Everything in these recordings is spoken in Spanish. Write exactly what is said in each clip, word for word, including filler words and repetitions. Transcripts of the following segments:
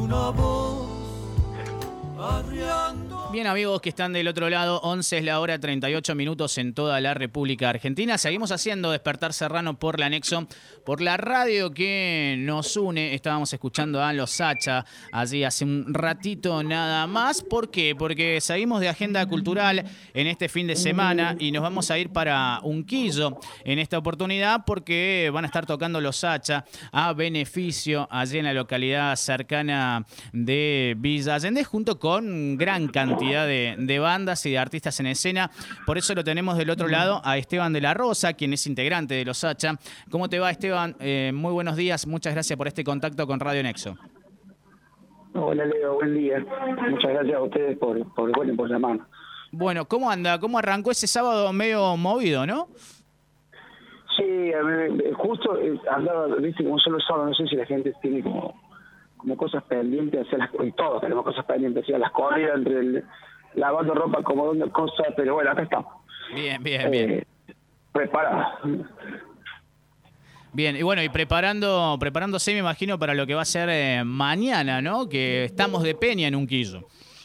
una voz arreando. Bien, amigos que están del otro lado, once es la hora, treinta y ocho minutos en toda la República Argentina. Seguimos haciendo Despertar Serrano por la Nexo, por la radio que nos une. Estábamos escuchando a Los Sacha allí hace un ratito nada más. ¿Por qué? Porque seguimos de agenda cultural en este fin de semana y nos vamos a ir para Unquillo en esta oportunidad porque van a estar tocando Los Sacha a beneficio allí en la localidad cercana de Villa Allende junto con gran cantidad De, de bandas y de artistas en escena. Por eso lo tenemos del otro lado a Esteban de la Rosa, quien es integrante de Los Sacha. ¿Cómo te va, Esteban? Eh, muy buenos días. Muchas gracias por este contacto con Radio Nexo. Hola, Leo. Buen día. Muchas gracias a ustedes por, por, bueno, por llamarnos. Bueno, ¿cómo anda? ¿Cómo arrancó ese sábado medio movido, no? Sí, a mí, justo eh, andaba, viste, como solo sábado, no sé si la gente tiene como... como cosas pendientes, hacer las, y todos tenemos cosas pendientes, hacer las corridas entre el, lavando ropa, acomodando cosas, pero bueno, acá estamos. Bien, bien, eh, bien. Preparados. Bien, y bueno, y preparando, preparándose, me imagino, para lo que va a ser eh, mañana, ¿no? Que estamos de peña en Unquillo.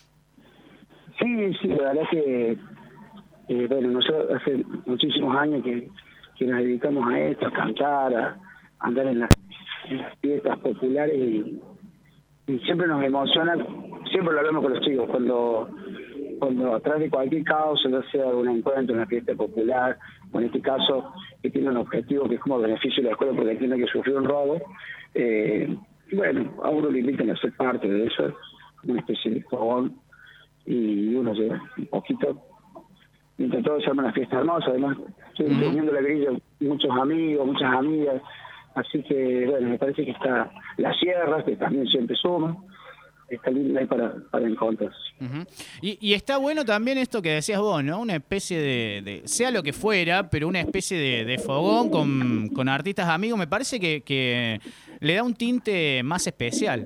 Sí, sí, la verdad que, eh, bueno, nosotros hace muchísimos años que, que nos dedicamos a esto, a cantar, a andar en las, en las fiestas populares y Y siempre nos emociona, siempre lo hablamos con los chicos, cuando cuando atrás de cualquier causa, ya sea un encuentro, una fiesta popular, o en este caso, que tiene un objetivo que es como beneficio de la escuela porque tiene que sufrir un robo, eh, bueno, a uno le invitan a ser parte de eso, una especie de fogón, y uno lleva un poquito, mientras todo se arma una fiesta hermosa, además, estoy Uh-huh. teniendo la grilla muchos amigos, muchas amigas. Así que, bueno, me parece que está las sierras, que también siempre suma, está linda ahí para, para encontrar. Uh-huh. Y, y está bueno también esto que decías vos, ¿no? Una especie de, de sea lo que fuera, pero una especie de, de fogón con, con artistas amigos, me parece que, que le da un tinte más especial.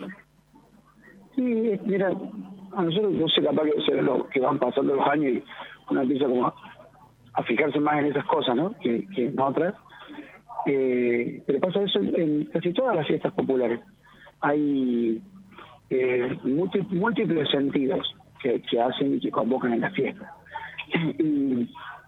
Sí, mira, a nosotros no sé, capaz que, se lo, que van pasando los años y uno empieza como a, a fijarse más en esas cosas, ¿no? Que, que en otras. Eh, pero pasa eso en, en casi todas las fiestas populares. Hay eh, múltiples, múltiples sentidos que, que hacen y que convocan en la fiesta. Y,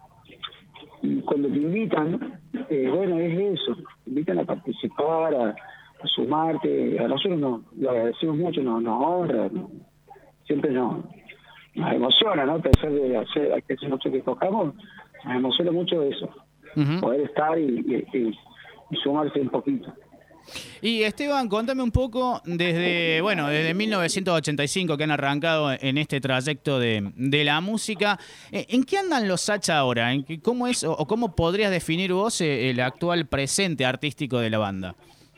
y cuando te invitan, eh, bueno, es eso, te invitan a participar, a, a sumarte. A nosotros nos, lo agradecemos mucho, nos, nos honra, ¿no? Siempre nos, nos emociona, ¿no? A pesar de hacer, que hace mucho que tocamos, nos emociona mucho eso. Uh-huh. Poder estar y, y, y, y sumarse un poquito. Y Esteban, contame un poco desde, bueno, desde mil novecientos ochenta y cinco que han arrancado en este trayecto de, de la música. ¿En qué andan Los Sacha ahora? ¿En qué, ¿Cómo es o cómo podrías definir vos el actual presente artístico de la banda?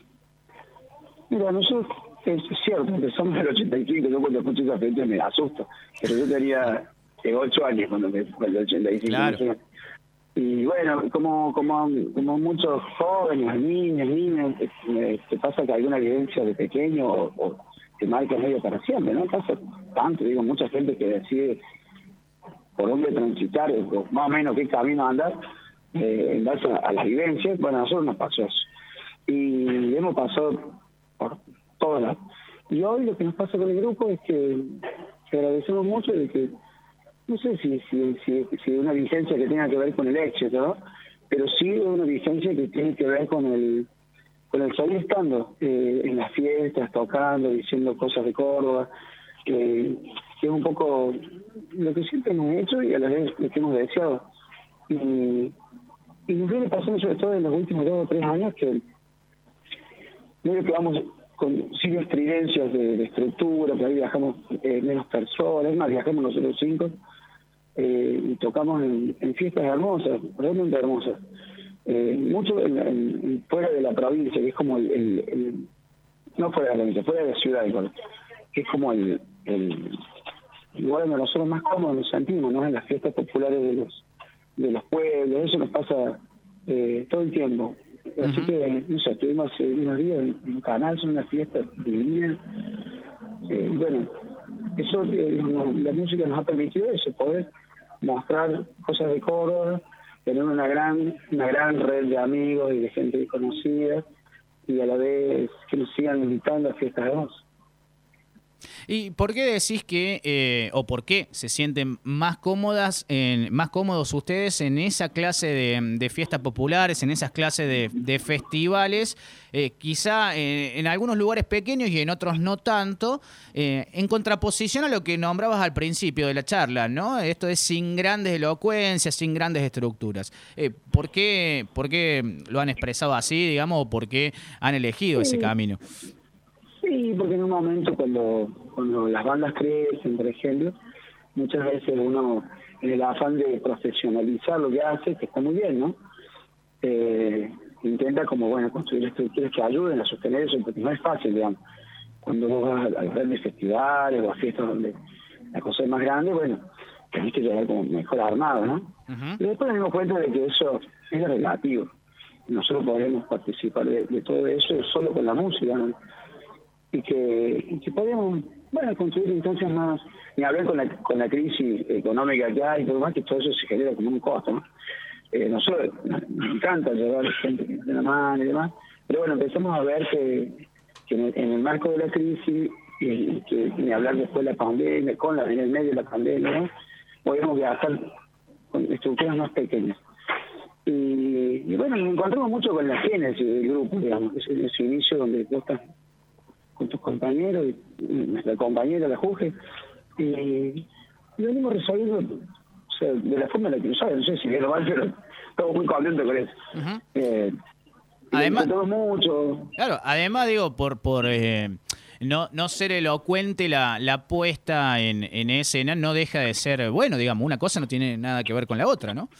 Mira, nosotros, es cierto, empezamos en el ochenta y cinco, yo cuando escucho esa gente me asusto, pero yo tenía ocho años cuando me fue el ochenta y cinco. Claro. Y bueno, como como como muchos jóvenes, niños, niñas, eh, te pasa que alguna vivencia de pequeño o, o te marca medio para siempre, ¿no? Pasa tanto, digo, mucha gente que decide por dónde transitar, o más o menos qué camino andar, eh, en base a, a las vivencias. Bueno, a nosotros nos pasó eso. Y hemos pasado por todas las... Y hoy lo que nos pasa con el grupo es que, que agradecemos mucho de que no sé si, si, si, si una vigencia que tenga que ver con el éxito, ¿no? Pero sí una vigencia que tiene que ver con el con el salir estando eh, en las fiestas, tocando, diciendo cosas de Córdoba, eh, que es un poco lo que siempre hemos hecho y a la vez lo que hemos deseado. Y, y nos viene pasando sobre todo en los últimos dos o tres años que medio que vamos con signos estridencias de, de estructura, que ahí viajamos eh, menos personas, es más, viajamos nosotros cinco, Eh, y tocamos en, en fiestas hermosas, realmente hermosas, eh, mucho en, en, en, fuera de la provincia, que es como el, el, el no fuera de la provincia, fuera de la ciudad, que es como el, el lugar donde nosotros más cómodos nos sentimos, ¿no? En las fiestas populares de los de los pueblos, eso nos pasa eh, todo el tiempo. Así uh-huh. que, no sé, estuvimos hace unos días en, en Canal, son unas fiestas divinas. Eh, bueno, eso, eh, no, la música nos ha permitido eso, poder mostrar cosas de Córdoba, tener una gran una gran red de amigos y de gente conocida y a la vez que nos sigan invitando a fiestas hermosas. ¿Y por qué decís que, eh, o por qué se sienten más cómodas, en, más cómodos ustedes en esa clase de, de fiestas populares, en esas clases de, de festivales, eh, quizá eh, en algunos lugares pequeños y en otros no tanto, eh, en contraposición a lo que nombrabas al principio de la charla, ¿no? Esto es sin grandes elocuencias, sin grandes estructuras. Eh, ¿por qué, por qué lo han expresado así, digamos, o por qué han elegido ese Sí, camino? sí, porque en un momento cuando, cuando las bandas crecen, por ejemplo, muchas veces uno, en el afán de profesionalizar lo que hace, que está muy bien, ¿no? Eh, intenta como, bueno, construir estructuras que ayuden a sostener eso, porque no es fácil, digamos. Cuando vos vas a, a grandes festivales o a fiestas donde la cosa es más grande, bueno, tenés que llegar como mejor armado, ¿no? Uh-huh. Y después nos dimos cuenta de que eso es relativo. Nosotros podemos participar de, de todo eso solo con la música, ¿no? Y que, y que podemos, bueno, construir instancias más, ni hablar con la, con la crisis económica que hay y todo más, que todo eso se genera como un costo, ¿no? Eh, nosotros nos encanta llevar gente de la mano y demás, pero bueno, empezamos a ver que, que en, el, en el marco de la crisis, y que ni hablar después de la pandemia, con la, en el medio de la pandemia, ¿no? Podemos viajar con estructuras más pequeñas. Y, y bueno, nos encontramos mucho con la génesis del grupo, digamos, que es ese inicio donde vos estás con tus compañeros, y, y nuestra compañera, la Juge, y, y venimos resolviendo, o sea, de la forma en la que lo saben, no sé si bien o mal, pero estamos muy contentos con eso. Uh-huh. Eh, Además, mucho. Claro, además digo, por por eh, no no ser elocuente la, la puesta en, en escena no deja de ser, bueno, digamos, una cosa no tiene nada que ver con la otra, ¿no?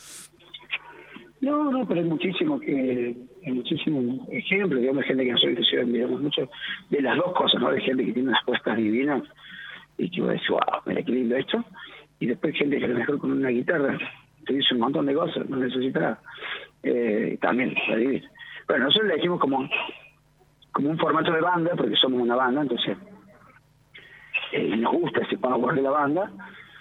No, no, pero hay muchísimo que, hay muchísimos ejemplos, digamos, de gente que nosotros digamos mucho de las dos cosas, ¿no? De gente que tiene unas puestas divinas y que vos decís, wow, mira qué lindo esto, y después gente que a lo mejor con una guitarra te dice un montón de cosas, no necesita eh, también la divina. Bueno, nosotros le dijimos como, como un formato de banda, porque somos una banda, entonces eh, nos gusta ese power de la banda,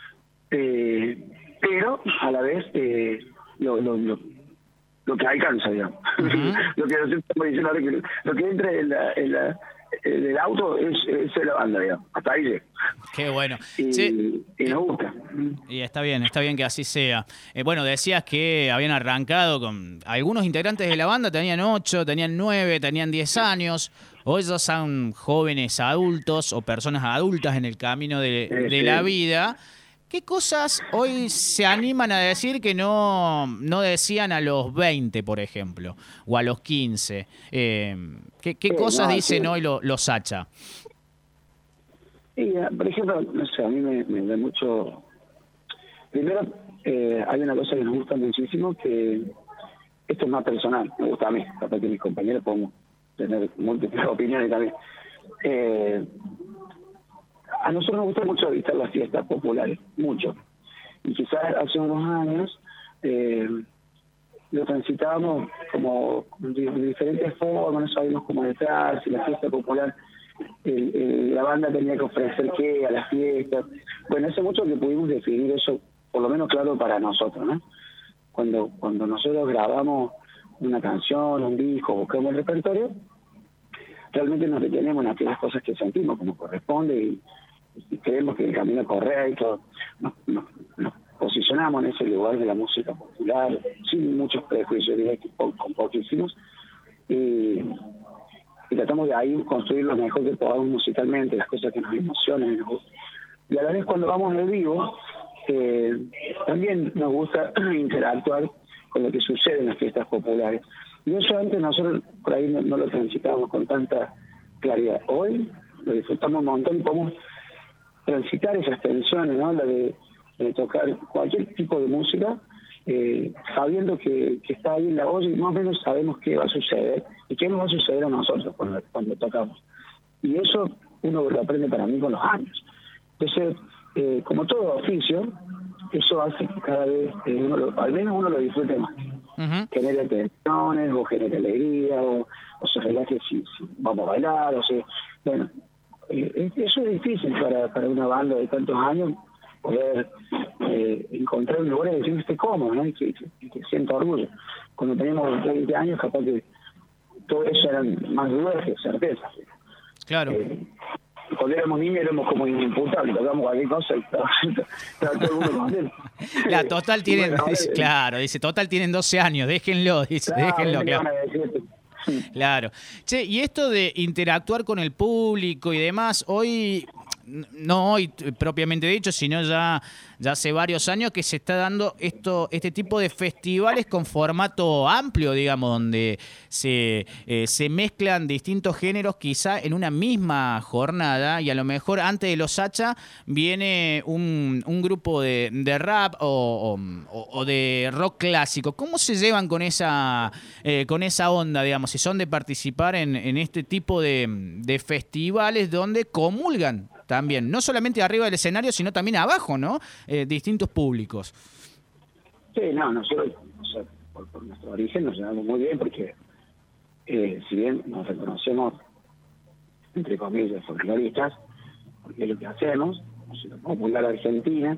eh, pero a la vez eh, lo, lo, lo lo que alcanza, digamos. Uh-huh. lo que nosotros estamos diciendo ahora, que lo que entra en, la, en, la, en el auto es, es la banda, digamos. Hasta ahí llega. Qué bueno. Y, sí. y nos gusta. Y está bien, está bien que así sea. Eh, bueno, decías que habían arrancado con... Algunos integrantes de la banda tenían ocho, tenían nueve, tenían diez años. Hoy ya son jóvenes adultos o personas adultas en el camino de, de sí. la vida. ¿Qué cosas hoy se animan a decir que no, no decían a los veinte, por ejemplo, o a los quince? Eh, ¿Qué, qué sí, cosas no, dicen sí. hoy los, los Hacha? Sí, por ejemplo, no sé, a mí me, me da mucho... Primero, eh, hay una cosa que nos gusta muchísimo, que esto es más personal, me gusta a mí, capaz que mis compañeros podemos tener múltiples opiniones también. Eh, A nosotros nos gusta mucho visitar las fiestas populares, mucho. Y quizás hace unos años eh, lo transitábamos como de, de diferentes formas, no sabíamos cómo entrar, si la fiesta popular, el, el, la banda tenía que ofrecer qué a las fiestas. Bueno, hace mucho que pudimos definir eso, por lo menos claro para nosotros, ¿no? Cuando, cuando nosotros grabamos una canción, un disco, buscamos el repertorio, realmente nos detenemos en aquellas cosas que sentimos como corresponde y, y creemos que el camino correcto, nos, nos, nos posicionamos en ese lugar de la música popular sin muchos prejuicios, diría que po, con poquísimos, y, y tratamos de ahí construir lo mejor que podamos musicalmente, las cosas que nos emocionan y nos gustan. Y a la vez cuando vamos en vivo, eh, también nos gusta interactuar con lo que sucede en las fiestas populares. Y eso antes nosotros por ahí no, no lo transitábamos con tanta claridad. Hoy lo disfrutamos un montón y podemos transitar esas tensiones, ¿no? La de, de tocar cualquier tipo de música, eh, sabiendo que, que está ahí en la voz y más o menos sabemos qué va a suceder y qué nos va a suceder a nosotros cuando, cuando tocamos. Y eso uno lo aprende para mí con los años. Entonces, eh, como todo oficio, eso hace que cada vez eh, uno lo, al menos uno lo disfrute más. Uh-huh. Genera tensiones, o genera alegría, o, o se relaje si, si vamos a bailar, o sea, bueno, eh, eso es difícil para, para una banda de tantos años, poder eh, encontrar un lugar y decir que esté cómodo, ¿no? Y que, que, que sienta orgullo. Cuando teníamos veinte años, capaz que todo eso eran más dudas que certezas. Claro. Eh, con cuando éramos niños éramos como inimputables, tocamos cualquier cosa y estaba, estaba todo el mundo contento. La total tienen, bueno, dice, claro, dice, total tienen doce años, déjenlo, dice, claro, déjenlo, claro. Sí. Claro. Che, y esto de interactuar con el público y demás, hoy, no hoy propiamente dicho, sino ya, ya hace varios años que se está dando esto, este tipo de festivales con formato amplio, digamos, donde se, eh, se mezclan distintos géneros quizá en una misma jornada, y a lo mejor antes de los Hacha viene un, un grupo de, de rap o, o, o de rock clásico. ¿Cómo se llevan con esa, eh, con esa onda, digamos, si son de participar en, en este tipo de, de festivales donde comulgan también, no solamente arriba del escenario, sino también abajo, ¿no? Eh, distintos públicos. Sí, no, nosotros, o sea, por, por nuestro origen nos llevamos muy bien porque, eh, si bien nos reconocemos, entre comillas, folcloristas, porque es lo que hacemos, música popular argentina,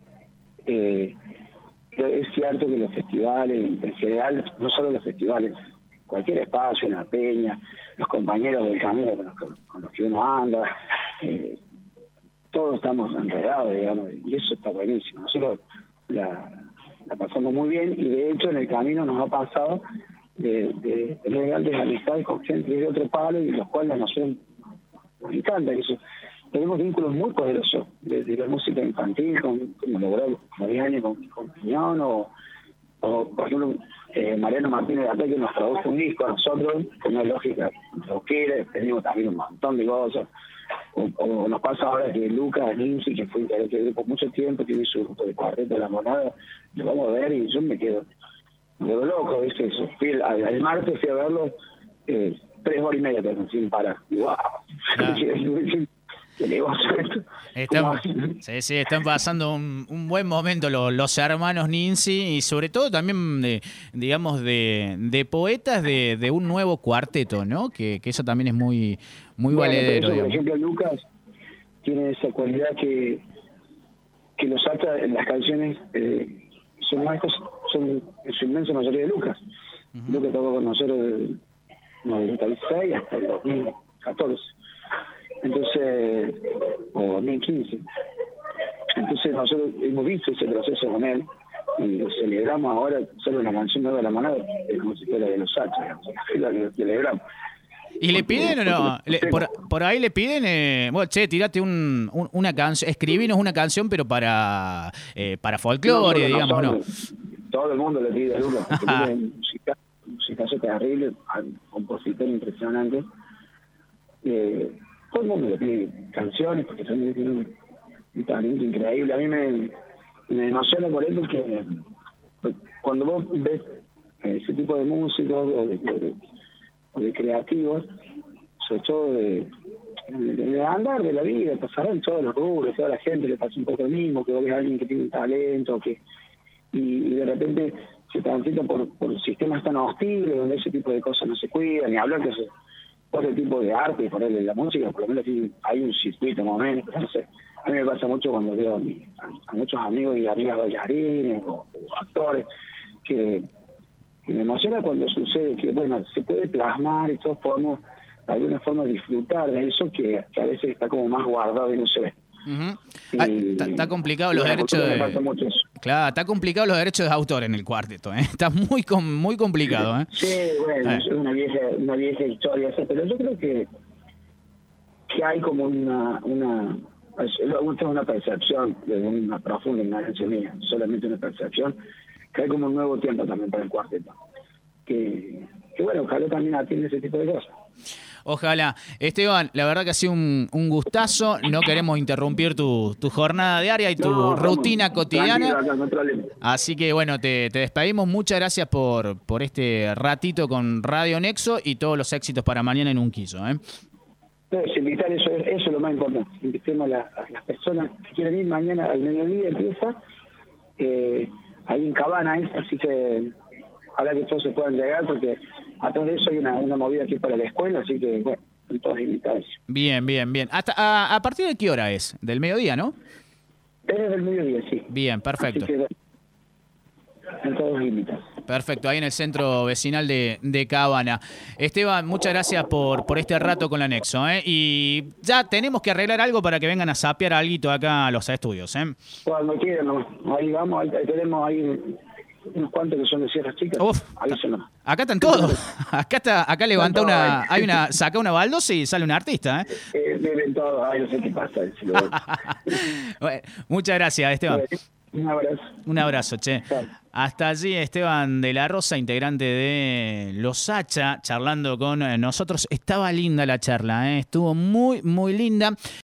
eh, es cierto que los festivales, en general, no solo los festivales, cualquier espacio, una peña, los compañeros del camino con los, con los que uno anda, eh, todos estamos enredados, digamos, y eso está buenísimo. Nosotros la, la pasamos muy bien y de hecho en el camino nos ha pasado de, de tener grandes amistades con gente de otro palo y los cuales nos, nos encanta eso. Tenemos vínculos muy poderosos desde la música infantil, con, como logró Mariano con, con Piñón, o, o por ejemplo eh, Mariano Martínez de acá que nos produjo un disco a nosotros, con una lógica rockera, tenemos también un montón de cosas. O, o nos pasa ahora que Lucas Ninzi, que fue integrante del grupo mucho tiempo, tiene su grupo de cuarteto de la monada, lo vamos a ver y yo me quedo, me quedo loco, ¿viste? Eso. Fui el, el martes fui a verlo eh, tres horas y media pero sin parar. Y wow, ah. ¿Qué le vas a hacer? Están, sí, sí, están pasando un, un buen momento los, los hermanos Ninzi y sobre todo también, de, digamos, de, de poetas de, de un nuevo cuarteto, ¿no? Que, que eso también es muy, muy bueno, valedero. Eso, por ejemplo, Lucas tiene esa cualidad que, que los ata en las canciones, eh, son más son en su inmensa mayoría de Lucas. Uh-huh. Lucas tocó con nosotros del noventa y seis hasta el dos mil catorce. Entonces, o dos mil quince. Entonces nosotros hemos visto ese proceso con él y lo celebramos ahora, solo una canción nueva de la manada, es como si fuera de los Hacha, es la que celebramos. ¿Y le piden o no? Le, por, por ahí le piden, eh, bueno, che, tirate un, un, una canción, escribinos una canción, pero para eh, para folclore, no, digamos, ¿no? Todo el mundo le pide a Lucas, porque música, musicazo terrible, un compositor impresionante. Eh, todo el mundo le pide canciones, porque también tiene un, un talento increíble. A mí me, me emociona por él porque cuando vos ves ese tipo de músicos o de, de, o de creativos, sobre todo de, de, de andar de la vida, pasar en todos los rubros, toda la gente le pasa un poco lo mismo, que vos ves a alguien que tiene un talento, que y, y de repente se transita por, por sistemas tan hostiles donde ese tipo de cosas no se cuidan, ni hablar de otro tipo de arte, por él la música, por lo menos hay un circuito más o menos. No sé, a mí me pasa mucho cuando veo a, mi, a, a muchos amigos y amigas bailarines o, o actores que, que me emociona cuando sucede que, bueno, se puede plasmar y todos podemos de alguna forma disfrutar de eso que, que a veces está como más guardado y no se ve. Uh-huh. Está ah, complicado los derechos de... Claro, está complicado los derechos de autor en el cuarteto, ¿eh? Está muy muy complicado, ¿eh? Sí, bueno, eh. es una vieja, una vieja historia esa, pero yo creo que que hay como una una es una percepción de una profunda ignorancia mía, solamente una percepción, que hay como un nuevo tiempo también para el cuarteto. Que, que bueno, ojalá también atiende ese tipo de cosas. Ojalá. Esteban, la verdad que ha sido un, un gustazo. No queremos interrumpir tu, tu jornada diaria y tu no, rutina vamos, cotidiana. Acá, no Así que bueno, te, te despedimos. Muchas gracias por, por este ratito con Radio Nexo y todos los éxitos para mañana en Unquillo, ¿eh? Entonces, invitar, eso, eso es lo más importante. Invitemos a, la, a las personas que quieren ir mañana al mediodía, empieza eh, ahí en Cabana, ¿eh? Así que ojalá que todos se puedan llegar porque atrás de eso hay una, una movida aquí para la escuela, así que bueno, son todos invitados. Bien, bien, bien. Hasta a, a partir de qué hora es? Del mediodía, ¿no? Es del mediodía, sí. Bien, perfecto. Así que, en todos invitas. Perfecto, ahí en el centro vecinal de, de Cabana. Esteban, muchas gracias por, por este rato con la Nexo, ¿eh? Y ya tenemos que arreglar algo para que vengan a sapear alguito acá a los estudios, ¿eh? Cuando quieran, ¿no? Ahí vamos, ahí, ahí tenemos ahí unos cuantos que son de Sierras Chicas. Uf, avísenos. acá están todos. Acá está, acá levanta una, hay una, saca una baldosa y sale un artista, ¿eh? Eh, viven todos, ay, no sé qué pasa. Si lo... Bueno, muchas gracias, Esteban. Un abrazo. Un abrazo, che. Hasta allí Esteban de la Rosa, integrante de Los Hacha, charlando con nosotros. Estaba linda la charla, ¿eh? Estuvo muy, muy linda.